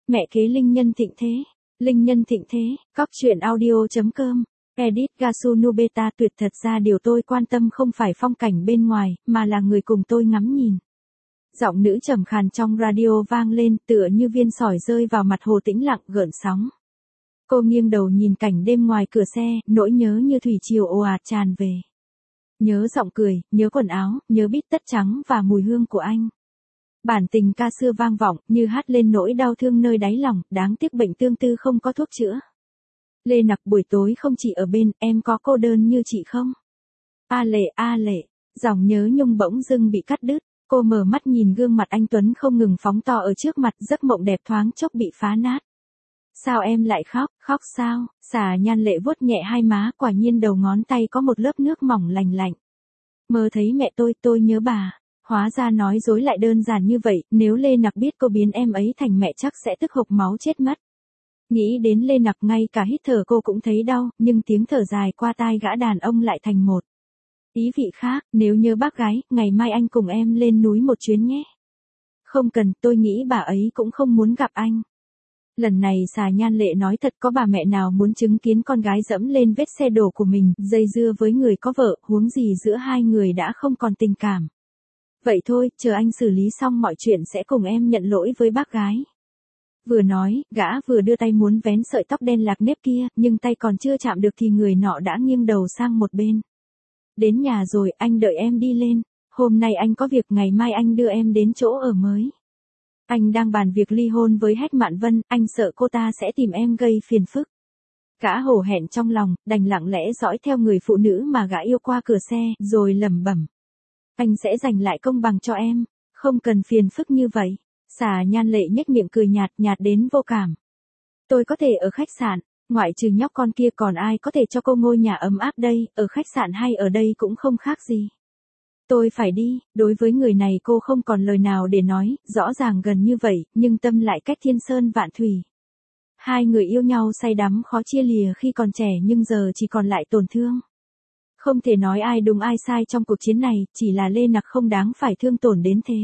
Mẹ kế Linh Nhân thịnh thế. Linh Nhân thịnh thế, cóc truyện audio.com. Edit Gasunubeta. Tuyệt thật ra điều tôi quan tâm không phải phong cảnh bên ngoài, mà là người cùng tôi ngắm nhìn. Giọng nữ trầm khàn trong radio vang lên, tựa như viên sỏi rơi vào mặt hồ tĩnh lặng gợn sóng. Cô nghiêng đầu nhìn cảnh đêm ngoài cửa xe, nỗi nhớ như thủy triều ồ ạt tràn về. Nhớ giọng cười, nhớ quần áo, nhớ bít tất trắng và mùi hương của anh. Bản tình ca xưa vang vọng, như hát lên nỗi đau thương nơi đáy lòng, đáng tiếc bệnh tương tư không có thuốc chữa. Lê Nặc buổi tối không chỉ ở bên, em có cô đơn như chị không? A lệ, dòng nhớ nhung bỗng dưng bị cắt đứt, cô mở mắt nhìn gương mặt anh Tuấn không ngừng phóng to ở trước mặt, giấc mộng đẹp thoáng chốc bị phá nát. Sao em lại khóc, khóc sao? Xà Nhan Lệ vuốt nhẹ hai má, quả nhiên đầu ngón tay có một lớp nước mỏng lành lạnh. Mơ thấy mẹ tôi nhớ bà. Hóa ra nói dối lại đơn giản như vậy, nếu Lê Nặc biết cô biến em ấy thành mẹ chắc sẽ tức hộc máu chết mất. Nghĩ đến Lê Nặc ngay cả hít thở cô cũng thấy đau, nhưng tiếng thở dài qua tai gã đàn ông lại thành một ý vị khác, nếu nhớ bác gái, ngày mai anh cùng em lên núi một chuyến nhé. Không cần, tôi nghĩ bà ấy cũng không muốn gặp anh. Lần này Xà Nhan Lệ nói thật, có bà mẹ nào muốn chứng kiến con gái dẫm lên vết xe đổ của mình, dây dưa với người có vợ, huống gì giữa hai người đã không còn tình cảm. Vậy thôi, chờ anh xử lý xong mọi chuyện sẽ cùng em nhận lỗi với bác gái. Vừa nói, gã vừa đưa tay muốn vén sợi tóc đen lạc nếp kia, nhưng tay còn chưa chạm được thì người nọ đã nghiêng đầu sang một bên. Đến nhà rồi, anh đợi em đi lên. Hôm nay anh có việc, ngày mai anh đưa em đến chỗ ở mới. Anh đang bàn việc ly hôn với Hách Mạn Vân, anh sợ cô ta sẽ tìm em gây phiền phức. Gã hổ hẹn trong lòng, đành lặng lẽ dõi theo người phụ nữ mà gã yêu qua cửa xe, rồi lẩm bẩm. Anh sẽ giành lại công bằng cho em, không cần phiền phức như vậy. Xà Nhan Lệ nhếch miệng cười nhạt đến vô cảm. Tôi có thể ở khách sạn, ngoại trừ nhóc con kia còn ai có thể cho cô ngôi nhà ấm áp đây, ở khách sạn hay ở đây cũng không khác gì. Tôi phải đi, đối với người này cô không còn lời nào để nói, rõ ràng gần như vậy, nhưng tâm lại cách thiên sơn vạn thủy. Hai người yêu nhau say đắm khó chia lìa khi còn trẻ nhưng giờ chỉ còn lại tổn thương. Không thể nói ai đúng ai sai trong cuộc chiến này, chỉ là Lê Nặc không đáng phải thương tổn đến thế.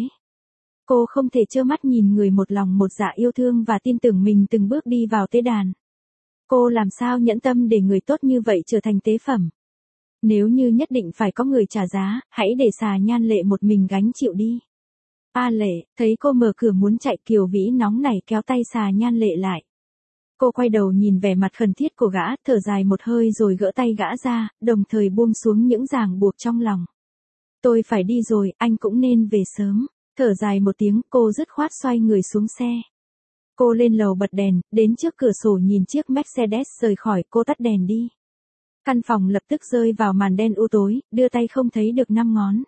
Cô không thể trơ mắt nhìn người một lòng một dạ yêu thương và tin tưởng mình từng bước đi vào tế đàn. Cô làm sao nhẫn tâm để người tốt như vậy trở thành tế phẩm. Nếu như nhất định phải có người trả giá, hãy để Xà Nhan Lệ một mình gánh chịu đi. A Lệ, thấy cô mở cửa muốn chạy, Kiều Vĩ nóng nảy kéo tay Xà Nhan Lệ lại. Cô quay đầu nhìn vẻ mặt khẩn thiết của gã, thở dài một hơi rồi gỡ tay gã ra, đồng thời buông xuống những ràng buộc trong lòng. Tôi phải đi rồi, anh cũng nên về sớm. Thở dài một tiếng, cô dứt khoát xoay người xuống xe. Cô lên lầu bật đèn, đến trước cửa sổ nhìn chiếc Mercedes rời khỏi, cô tắt đèn đi. Căn phòng lập tức rơi vào màn đen u tối, đưa tay không thấy được 5 ngón.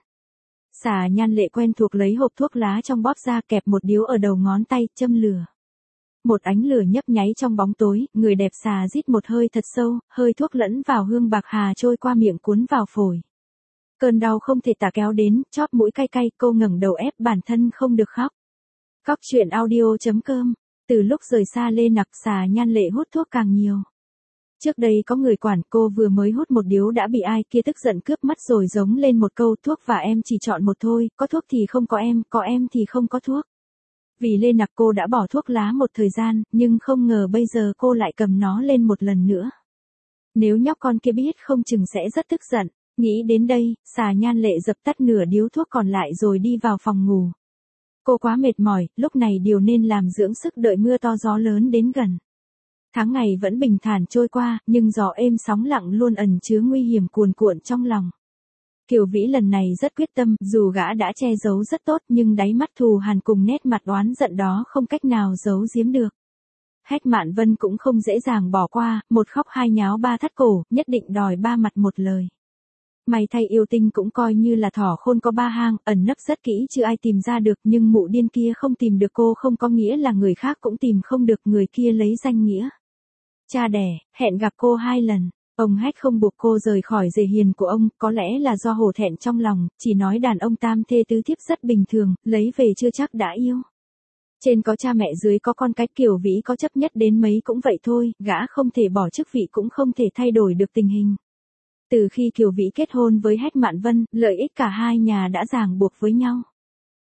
Xà Nhan Lệ quen thuộc lấy hộp thuốc lá trong bóp ra, kẹp một điếu ở đầu ngón tay, châm lửa. Một ánh lửa nhấp nháy trong bóng tối, người đẹp xà rít một hơi thật sâu, hơi thuốc lẫn vào hương bạc hà trôi qua miệng cuốn vào phổi. Cơn đau không thể tả kéo đến, chóp mũi cay cay, cô ngẩng đầu ép bản thân không được khóc. Cóc truyện audio.com. Từ lúc rời xa Lê Nặc, Xà Nhan Lệ hút thuốc càng nhiều. Trước đây có người quản, cô vừa mới hút một điếu đã bị ai kia tức giận cướp mất rồi giống lên một câu, thuốc và em chỉ chọn một thôi, có thuốc thì không có em thì không có thuốc. Vì Lê Nặc cô đã bỏ thuốc lá một thời gian, nhưng không ngờ bây giờ cô lại cầm nó lên một lần nữa. Nếu nhóc con kia biết không chừng sẽ rất tức giận. Nghĩ đến đây, Xà Nhan Lệ dập tắt nửa điếu thuốc còn lại rồi đi vào phòng ngủ. Cô quá mệt mỏi, lúc này điều nên làm dưỡng sức đợi mưa to gió lớn đến gần. Tháng ngày vẫn bình thản trôi qua, nhưng gió êm sóng lặng luôn ẩn chứa nguy hiểm cuồn cuộn trong lòng. Kiều Vĩ lần này rất quyết tâm, dù gã đã che giấu rất tốt nhưng đáy mắt thù hằn cùng nét mặt oán giận đó không cách nào giấu giếm được. Hách Mạn Vân cũng không dễ dàng bỏ qua, một khóc hai nháo ba thắt cổ, nhất định đòi ba mặt một lời. May thay yêu tinh cũng coi như là thỏ khôn có ba hang, ẩn nấp rất kỹ chưa ai tìm ra được, nhưng mụ điên kia không tìm được cô không có nghĩa là người khác cũng tìm không được, người kia lấy danh nghĩa cha đẻ, hẹn gặp cô 2 lần. Ông Hách không buộc cô rời khỏi rể hiền của ông, có lẽ là do hổ thẹn trong lòng, chỉ nói đàn ông tam thê tứ thiếp rất bình thường, lấy về chưa chắc đã yêu. Trên có cha mẹ dưới có con cái, Kiều Vĩ có chấp nhất đến mấy cũng vậy thôi, gã không thể bỏ chức vị cũng không thể thay đổi được tình hình. Từ khi Kiều Vĩ kết hôn với Hách Mạn Vân, lợi ích cả hai nhà đã ràng buộc với nhau.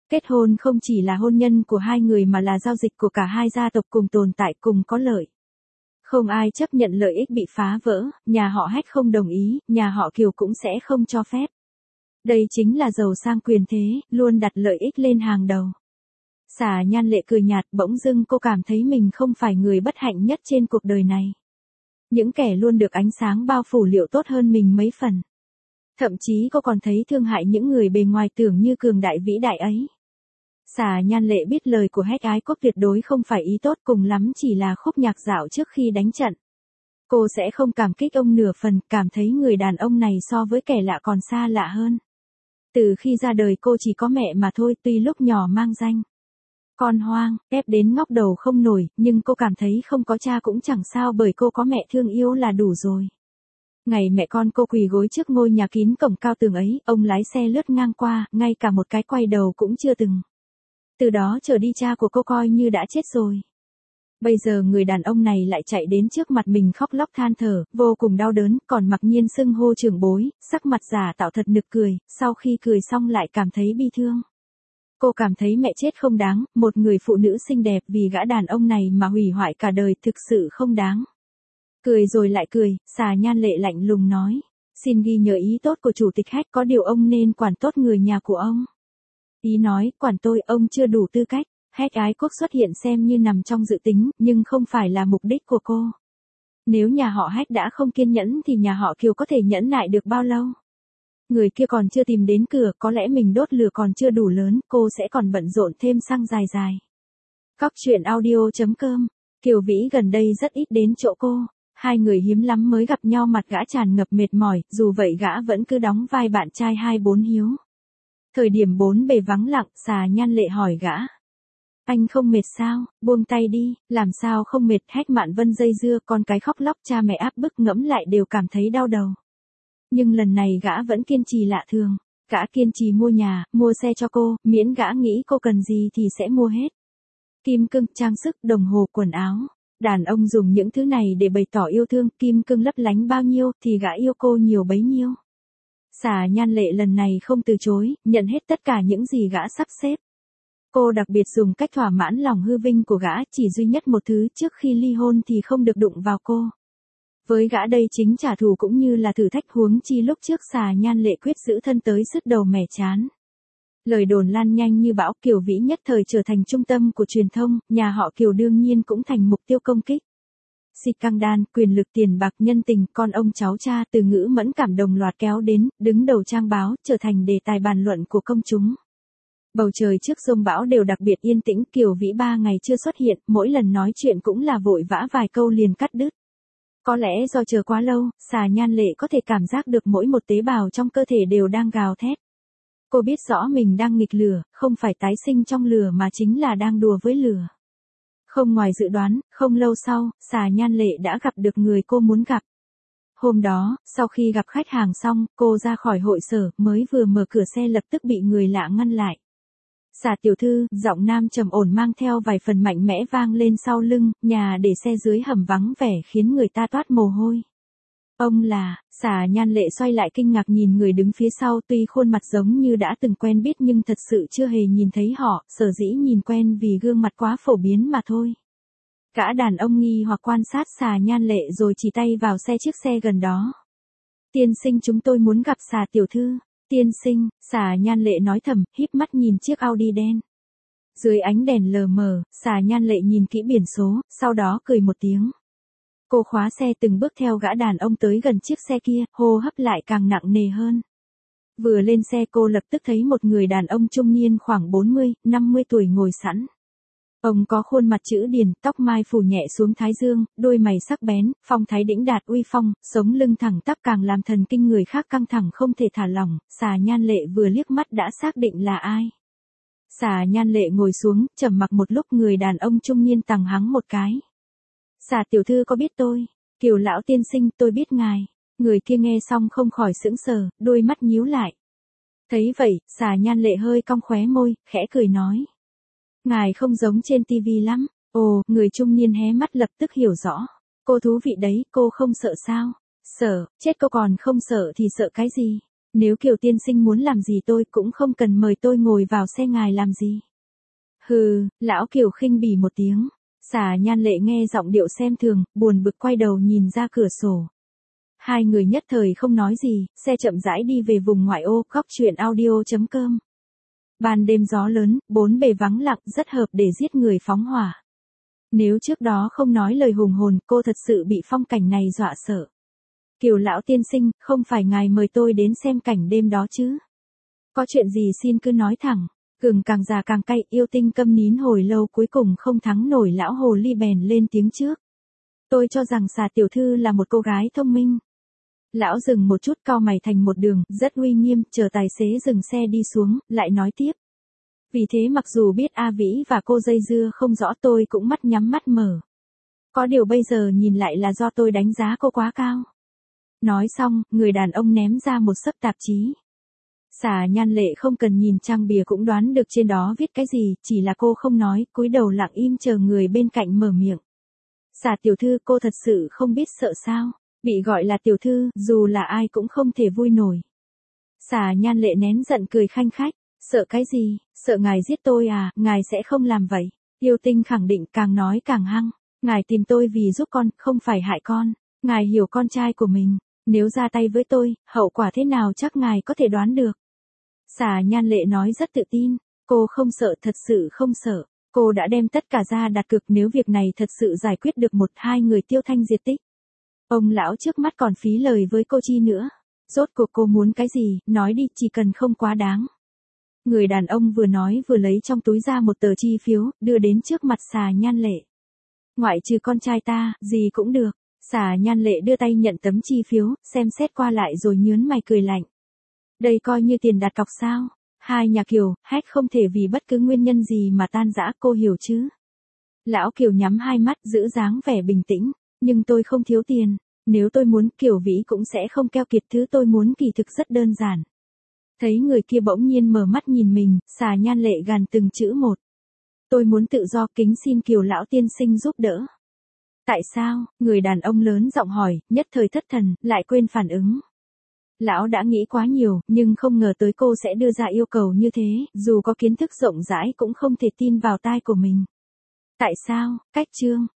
Kết hôn không chỉ là hôn nhân của hai người mà là giao dịch của cả hai gia tộc cùng tồn tại cùng có lợi. Không ai chấp nhận lợi ích bị phá vỡ, nhà họ Hách không đồng ý, nhà họ Kiều cũng sẽ không cho phép. Đây chính là giàu sang quyền thế, luôn đặt lợi ích lên hàng đầu. Xà Nhan Lệ cười nhạt, bỗng dưng cô cảm thấy mình không phải người bất hạnh nhất trên cuộc đời này. Những kẻ luôn được ánh sáng bao phủ liệu tốt hơn mình mấy phần. Thậm chí cô còn thấy thương hại những người bề ngoài tưởng như cường đại vĩ đại ấy. Xà Nhan Lệ biết lời của Hách Ái Quốc tuyệt đối không phải ý tốt, cùng lắm chỉ là khúc nhạc dạo trước khi đánh trận. Cô sẽ không cảm kích ông nửa phần, cảm thấy người đàn ông này so với kẻ lạ còn xa lạ hơn. Từ khi ra đời cô chỉ có mẹ mà thôi, tuy lúc nhỏ mang danh con hoang, ép đến ngóc đầu không nổi, nhưng cô cảm thấy không có cha cũng chẳng sao, bởi cô có mẹ thương yêu là đủ rồi. Ngày mẹ con cô quỳ gối trước ngôi nhà kín cổng cao tường ấy, ông lái xe lướt ngang qua, ngay cả một cái quay đầu cũng chưa từng. Từ đó trở đi cha của cô coi như đã chết rồi. Bây giờ người đàn ông này lại chạy đến trước mặt mình khóc lóc than thở, vô cùng đau đớn, còn mặc nhiên xưng hô trưởng bối, sắc mặt giả tạo thật nực cười, sau khi cười xong lại cảm thấy bi thương. Cô cảm thấy mẹ chết không đáng, một người phụ nữ xinh đẹp vì gã đàn ông này mà hủy hoại cả đời thực sự không đáng. Cười rồi lại cười, Xà Nhan Lệ lạnh lùng nói, xin ghi nhớ ý tốt của chủ tịch Hách, có điều ông nên quản tốt người nhà của ông. Ý nói, quản tôi, ông chưa đủ tư cách. Hách Ái Quốc xuất hiện xem như nằm trong dự tính, nhưng không phải là mục đích của cô. Nếu nhà họ Hách đã không kiên nhẫn thì nhà họ Kiều có thể nhẫn nại được bao lâu? Người kia còn chưa tìm đến cửa, có lẽ mình đốt lửa còn chưa đủ lớn, cô sẽ còn bận rộn thêm xăng dài dài. Cóc truyện audio.com, Kiều Vĩ gần đây rất ít đến chỗ cô. Hai người hiếm lắm mới gặp nhau, mặt gã tràn ngập mệt mỏi, dù vậy gã vẫn cứ đóng vai bạn trai 24 hiếu. Thời điểm bốn bề vắng lặng, Xà Nhan Lệ hỏi gã. Anh không mệt sao, buông tay đi, làm sao không mệt, Hách Mạn Vân dây dưa, con cái khóc lóc, cha mẹ áp bức, ngẫm lại đều cảm thấy đau đầu. Nhưng lần này gã vẫn kiên trì lạ thường, gã kiên trì mua nhà, mua xe cho cô, miễn gã nghĩ cô cần gì thì sẽ mua hết. Kim cương, trang sức, đồng hồ, quần áo. Đàn ông dùng những thứ này để bày tỏ yêu thương, kim cương lấp lánh bao nhiêu thì gã yêu cô nhiều bấy nhiêu. Xà Nhan Lệ lần này không từ chối, nhận hết tất cả những gì gã sắp xếp. Cô đặc biệt dùng cách thỏa mãn lòng hư vinh của gã, chỉ duy nhất một thứ, trước khi ly hôn thì không được đụng vào cô. Với gã đây chính trả thù cũng như là thử thách, huống chi lúc trước Xà Nhan Lệ quyết giữ thân tới sứt đầu mẻ chán. Lời đồn lan nhanh như bão, Kiều Vĩ nhất thời trở thành trung tâm của truyền thông, nhà họ Kiều đương nhiên cũng thành mục tiêu công kích. Scandal, quyền lực, tiền bạc, nhân tình, con ông cháu cha, từ ngữ mẫn cảm đồng loạt kéo đến, đứng đầu trang báo, trở thành đề tài bàn luận của công chúng. Bầu trời trước giông bão đều đặc biệt yên tĩnh, Kiều Vĩ 3 ngày chưa xuất hiện, mỗi lần nói chuyện cũng là vội vã vài câu liền cắt đứt. Có lẽ do chờ quá lâu, Xà Nhan Lệ có thể cảm giác được mỗi một tế bào trong cơ thể đều đang gào thét. Cô biết rõ mình đang nghịch lửa, không phải tái sinh trong lửa mà chính là đang đùa với lửa. Không ngoài dự đoán, không lâu sau, Xà Nhan Lệ đã gặp được người cô muốn gặp. Hôm đó, sau khi gặp khách hàng xong, cô ra khỏi hội sở, mới vừa mở cửa xe lập tức bị người lạ ngăn lại. Xà tiểu thư, giọng nam trầm ổn mang theo vài phần mạnh mẽ vang lên sau lưng, nhà để xe dưới hầm vắng vẻ khiến người ta toát mồ hôi. Ông là, Xà Nhan Lệ xoay lại kinh ngạc nhìn người đứng phía sau, tuy khuôn mặt giống như đã từng quen biết nhưng thật sự chưa hề nhìn thấy họ, sở dĩ nhìn quen vì gương mặt quá phổ biến mà thôi. Gã đàn ông nghi hoặc quan sát Xà Nhan Lệ rồi chỉ tay vào chiếc xe gần đó. Tiên sinh, chúng tôi muốn gặp Xà tiểu thư. Tiên sinh, Xà Nhan Lệ nói thầm, híp mắt nhìn chiếc Audi đen. Dưới ánh đèn lờ mờ, Xà Nhan Lệ nhìn kỹ biển số, sau đó cười một tiếng. Cô khóa xe từng bước theo gã đàn ông tới gần chiếc xe kia, hô hấp lại càng nặng nề hơn. Vừa lên xe cô lập tức thấy một người đàn ông trung niên khoảng 40, 50 tuổi ngồi sẵn. Ông có khuôn mặt chữ điển, tóc mai phủ nhẹ xuống thái dương, đôi mày sắc bén, phong thái đĩnh đạt uy phong, sống lưng thẳng tắp càng làm thần kinh người khác căng thẳng không thể thả lỏng. Xà Nhan Lệ vừa liếc mắt đã xác định là ai. Xà Nhan Lệ ngồi xuống, trầm mặc một lúc, người đàn ông trung niên tằng hắng một cái. Xà tiểu thư có biết tôi? Kiều lão tiên sinh, tôi biết ngài. Người kia nghe xong không khỏi sững sờ, đôi mắt nhíu lại. Thấy vậy, Xà Nhan Lệ hơi cong khóe môi, khẽ cười nói. Ngài không giống trên tivi lắm. Ồ, người trung niên hé mắt lập tức hiểu rõ. Cô thú vị đấy, cô không sợ sao? Sợ, chết cô còn không sợ thì sợ cái gì? Nếu Kiều tiên sinh muốn làm gì tôi cũng không cần mời tôi ngồi vào xe ngài làm gì. Hừ, lão Kiều khinh bỉ một tiếng. Xà Nhan Lệ nghe giọng điệu xem thường, buồn bực quay đầu nhìn ra cửa sổ. Hai người nhất thời không nói gì, xe chậm rãi đi về vùng ngoại ô. Góc truyện audio.com. Ban đêm gió lớn, bốn bề vắng lặng, rất hợp để giết người phóng hỏa. Nếu trước đó không nói lời hùng hồn, cô thật sự bị phong cảnh này dọa sợ. Kiều lão tiên sinh, không phải ngài mời tôi đến xem cảnh đêm đó chứ? Có chuyện gì xin cứ nói thẳng. Gừng càng già càng cay, yêu tinh câm nín hồi lâu cuối cùng không thắng nổi lão hồ ly bèn lên tiếng trước. Tôi cho rằng Xà tiểu thư là một cô gái thông minh. Lão dừng một chút, cau mày thành một đường, rất uy nghiêm, chờ tài xế dừng xe đi xuống, lại nói tiếp. Vì thế mặc dù biết A Vĩ và cô dây dưa không rõ tôi cũng mắt nhắm mắt mở. Có điều bây giờ nhìn lại là do tôi đánh giá cô quá cao. Nói xong, người đàn ông ném ra một xấp tạp chí. Xà Nhan Lệ không cần nhìn trang bìa cũng đoán được trên đó viết cái gì, chỉ là cô không nói, cúi đầu lặng im chờ người bên cạnh mở miệng. Xà tiểu thư, cô thật sự không biết sợ sao? Bị gọi là tiểu thư, dù là ai cũng không thể vui nổi. Xà Nhan Lệ nén giận cười khanh khách. Sợ cái gì? Sợ ngài giết tôi à? Ngài sẽ không làm vậy. Yêu tinh khẳng định, càng nói càng hăng. Ngài tìm tôi vì giúp con, không phải hại con. Ngài hiểu con trai của mình. Nếu ra tay với tôi, hậu quả thế nào chắc ngài có thể đoán được. Xà Nhan Lệ nói rất tự tin. Cô không sợ, thật sự không sợ. Cô đã đem tất cả ra đặt cược, nếu việc này thật sự giải quyết được 1-2 người tiêu thanh diệt tích. Ông lão trước mắt còn phí lời với cô chi nữa. Rốt cuộc cô muốn cái gì, nói đi, chỉ cần không quá đáng. Người đàn ông vừa nói vừa lấy trong túi ra một tờ chi phiếu, đưa đến trước mặt Xà Nhan Lệ. Ngoại trừ con trai ta, gì cũng được. Xà Nhan Lệ đưa tay nhận tấm chi phiếu, xem xét qua lại rồi nhướng mày cười lạnh. Đây coi như tiền đặt cọc sao? Hai nhà Kiều, hét không thể vì bất cứ nguyên nhân gì mà tan rã, cô hiểu chứ? Lão Kiều nhắm hai mắt, giữ dáng vẻ bình tĩnh. Nhưng tôi không thiếu tiền. Nếu tôi muốn, Kiều Vĩ cũng sẽ không keo kiệt, thứ tôi muốn kỳ thực rất đơn giản. Thấy người kia bỗng nhiên mở mắt nhìn mình, Xà Nhan Lệ gàn từng chữ một. Tôi muốn tự do, kính xin Kiều lão tiên sinh giúp đỡ. Tại sao? Người đàn ông lớn giọng hỏi, nhất thời thất thần, lại quên phản ứng. Lão đã nghĩ quá nhiều, nhưng không ngờ tới cô sẽ đưa ra yêu cầu như thế, dù có kiến thức rộng rãi cũng không thể tin vào tai của mình. Tại sao? Cách chương.